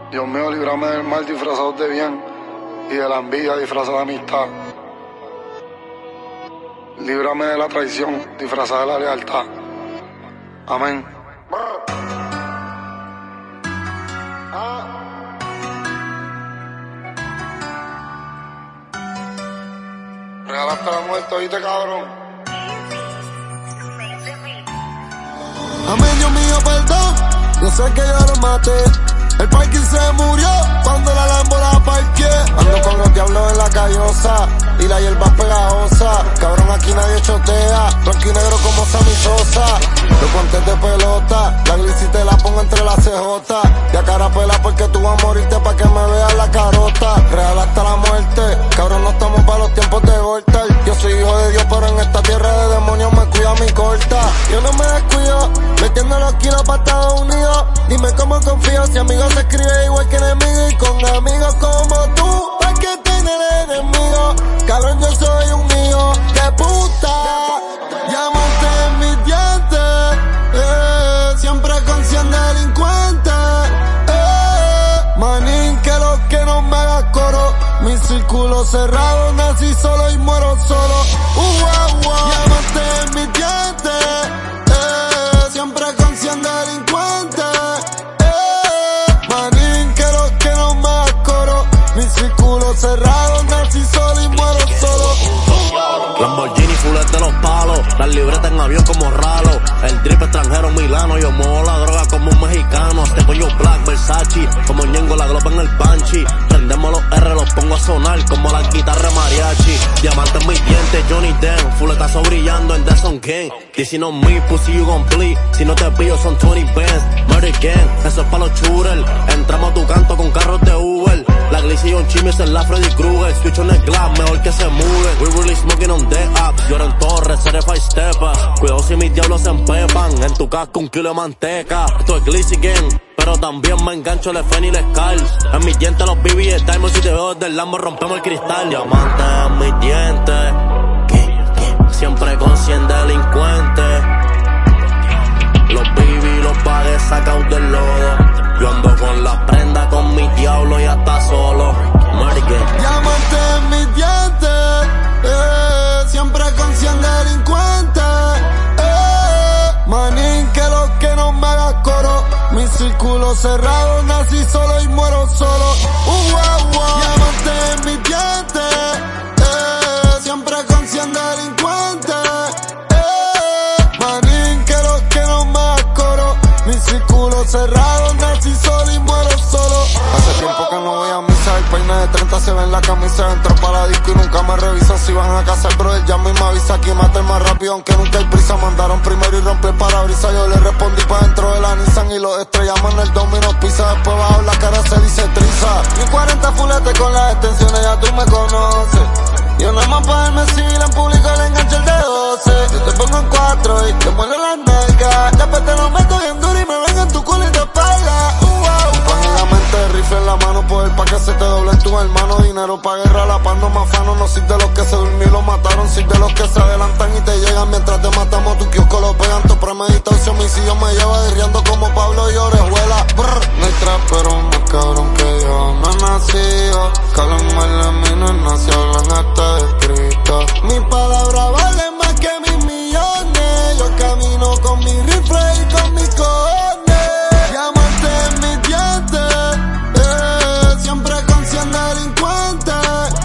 Dios mío, líbrame del mal disfrazado de bien y de la envidia disfrazada de amistad. Líbrame de la traición disfrazada de la lealtad. Amén. Regalaste la muerte, ¿oíste, cabrón? Amén, Dios mío, perdón. Yo sé que yo lo maté. El parking se murió cuando la Lambo la parqué. Ando con los diablos en la callosa y la hierba pegajosa. Cabrón, aquí nadie chotea. Blanco y negro como Sammy Sosa. Los guantes de pelota, la glissy te la pongo entre las CJ. Y a cara pela porque tú vas a morirte pa' que me veas la carota. Real hasta la muerte. Cabrón, no estamos pa' los tiempos de Gortal. Yo soy hijo de Dios, pero en esta tierra de demonios me cuida mi corta. Yo no me descuido, metiendo los kilos pa' Estados Unidos. Dime cómo confío si amigos se escribe igual que enemigo. Y con amigos como tú, ¿pa' qué tener enemigos? Cabrón, yo soy un hijo de puta. Llámate en mis dientes, siempre con 100 delincuentes. Manín, que lo que no me haga coro. Mi círculo cerrado, nací solo y muero solo. Llámate en mis dientes, siempre con 100 delincuentes. Manín, que lo que no me haga coro. Mi círculo cerrado, nací solo y muero solo. Lamborghini full de los palos, las libretas en avión como ralo. El drip extranjero Milano, yo muevo la droga como un mexicano. Este coño Black Versace, como Ñengo la globa en el panchi. Prendemos los R, los pongo a sonar como las guitarras mariachi. Diamantes en mis dientes, Johnny Den, fuletazo brillando en The Sun King. Dicen on me, pussy you gon' bleed. Si no te pillo son 20 bands, Murder Gang, eso es pa' los shooters. Entramos a tu canto con carros de Uber. La glissy on Chimmy es la Freddy Krueger. Switch on el glass, mejor que se mude. We really smoking on the apps. Lloran Torres, certified stepas. Cuidado si mis diablos se empepan. En tu casco 1 kilo de manteca. Esto es glissy gang, pero también me engancho el FN y el Scarls. En mis dientes los BB Diamonds. Si te veo desde el Lambo rompemos el cristal. Diamante en mis dientes, siempre con 100 delincuentes. Los BB los pagué sacados del lodo. Yo ando con las prendas, con mi diablo y hasta solo. Llámate en mis dientes, siempre con 100 delincuentes. Manín, que lo que no me haga coro. Mi círculo cerrado, nací solo y muero solo. Llámate en mis dientes, siempre con 100 delincuentes. Manín, que lo que no me haga coro. Mi círculo cerrado, nací solo y muero solo. Hace tiempo que no voy a misa, el peine de 30 se ve en la camisa. Entro para la disco y nunca me revisan si van a casa. El brother llama y me avisa, aquí mata el más rápido aunque nunca hay prisa. Mandaron primero y rompí el parabrisas, yo le respondí pa' dentro de la Nissan. Y los estrellamos en el Domino's Pizza, después bajo la cara se dice triza. Mi 40 fulete con las extensiones, ya tú me conoces. Yo nada más pa' verme civil en público le engancho el de 12. Yo te pongo en 4 y te muero las nalgas. Después te lo meto bien duro y me vengo en tu culo y te espalda. Pan en la mente, rifle en la mano, poder pa' que se te doblen tus hermanos. Dinero pa' guerra, la paz no me afano. No soy de los que se durmió y lo mataron, soy de los que se adelantan y te llegan. Mientras te matamos tu kiosco lo pegan, tu premeditado ese homicidio me lleva derriando como Pablo y Orejuela. No hay trapero más cabrón que yo, no he nacido. Que hablan mal de mí, no he nacido, hablan hasta escrito. Mi palabra vale más que mis millones. Yo camino con mi rifle y con mis cojones. Llámate en mis dientes, siempre con 100 delincuentes.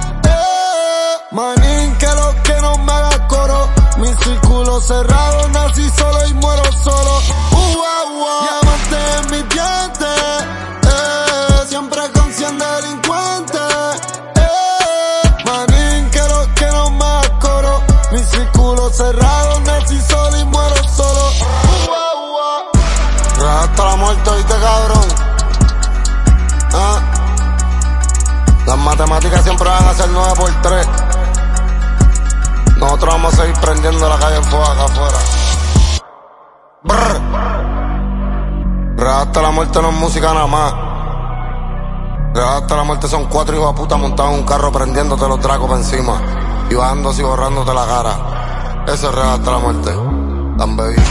Manín, que lo que no me haga coro. Mi círculo cerrado, nací solo y muero solo. Llámate en mis dientes, siempre con 100 delincuentes. Manín, que lo que no me haga coro. Mi círculo cerrado, nací solo y muero solo. Hasta la muerte, ¿viste, cabrón? Las matemáticas siempre van a ser 9 por 3. Nosotros vamos a seguir prendiendo la calle en fuego acá afuera. Hasta la muerte no es música nada más. Hasta la muerte son 4 hijos de puta montados en un carro prendiéndote los dragos por encima y bajándose y borrándote la cara. Eso es hasta la muerte. Tan baby.